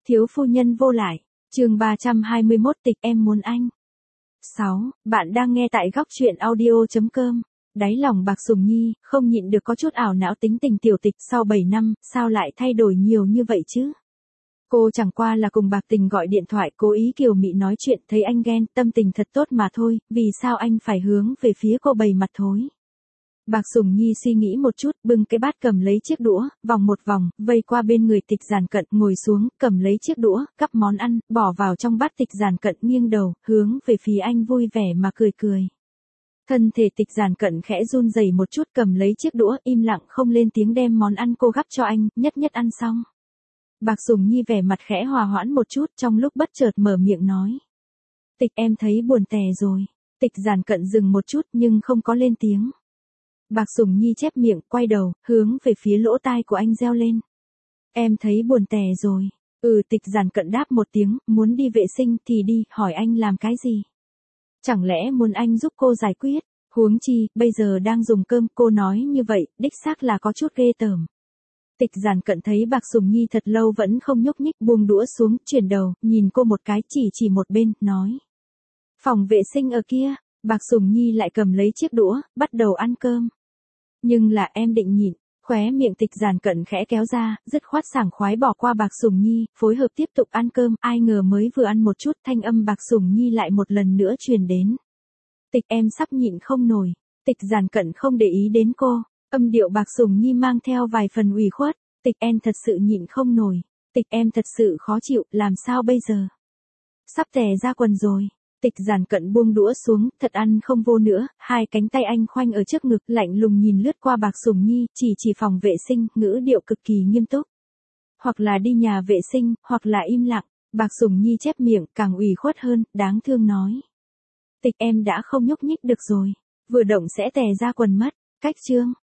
Thiếu phu nhân vô lại. Chương 321 tịch em muốn anh. 6. Bạn đang nghe tại góc truyện audio.com. Đáy lòng Bạc Sùng Nhi không nhịn được có chút ảo não, tính tình tiểu tịch sau 7 năm, sao lại thay đổi nhiều như vậy chứ? Cô chẳng qua là cùng Bạc Tình gọi điện thoại cố ý kiều mị nói chuyện, thấy anh ghen, tâm tình thật tốt mà thôi, vì sao anh phải hướng về phía cô bày mặt thối? Bạc Sùng Nhi suy nghĩ một chút, bưng cái bát cầm lấy chiếc đũa, vòng một vòng, vây qua bên người Tịch Giản Cận, ngồi xuống, cầm lấy chiếc đũa, gắp món ăn, bỏ vào trong bát. Tịch Giản Cận nghiêng đầu, hướng về phía anh vui vẻ mà cười cười. Thân thể Tịch Giản Cận khẽ run rẩy một chút, cầm lấy chiếc đũa, im lặng không lên tiếng đem món ăn cô gắp cho anh, nhất nhất ăn xong. Bạc Sùng Nhi vẻ mặt khẽ hòa hoãn một chút, trong lúc bất chợt mở miệng nói. Tịch em thấy buồn tè rồi. Tịch Giản Cận dừng một chút nhưng không có lên tiếng. Bạc Sùng Nhi chép miệng, quay đầu, hướng về phía lỗ tai của anh reo lên. Em thấy buồn tè rồi. Tịch Giản Cận đáp một tiếng, muốn đi vệ sinh thì đi, hỏi anh làm cái gì? Chẳng lẽ muốn anh giúp cô giải quyết? Huống chi, bây giờ đang dùng cơm, cô nói như vậy, đích xác là có chút ghê tởm. Tịch Giản Cận thấy Bạc Sùng Nhi thật lâu vẫn không nhúc nhích, buông đũa xuống, chuyển đầu, nhìn cô một cái, chỉ một bên, nói. Phòng vệ sinh ở kia. Bạc Sùng Nhi lại cầm lấy chiếc đũa, bắt đầu ăn cơm. Nhưng là em định nhịn. Khóe miệng Tịch Giản Cận khẽ kéo ra, dứt khoát sảng khoái bỏ qua Bạc Sùng Nhi, phối hợp tiếp tục ăn cơm. Ai ngờ mới vừa ăn một chút, thanh âm Bạc Sùng Nhi lại một lần nữa truyền đến. Tịch em sắp nhịn không nổi. Tịch Giản Cận không để ý đến cô, âm điệu Bạc Sùng Nhi mang theo vài phần ủy khuất. Tịch em thật sự nhịn không nổi. Tịch em thật sự khó chịu, làm sao bây giờ? Sắp tè ra quần rồi. Tịch Giản Cận buông đũa xuống, thật ăn không vô nữa, hai cánh tay anh khoanh ở trước ngực, lạnh lùng nhìn lướt qua Bạc Sùng Nhi, chỉ phòng vệ sinh, ngữ điệu cực kỳ nghiêm túc. Hoặc là đi nhà vệ sinh, hoặc là im lặng. Bạc Sùng Nhi chép miệng, càng ủy khuất hơn, đáng thương nói. Tịch em đã không nhúc nhích được rồi, vừa động sẽ tè ra quần mất. Cách chương.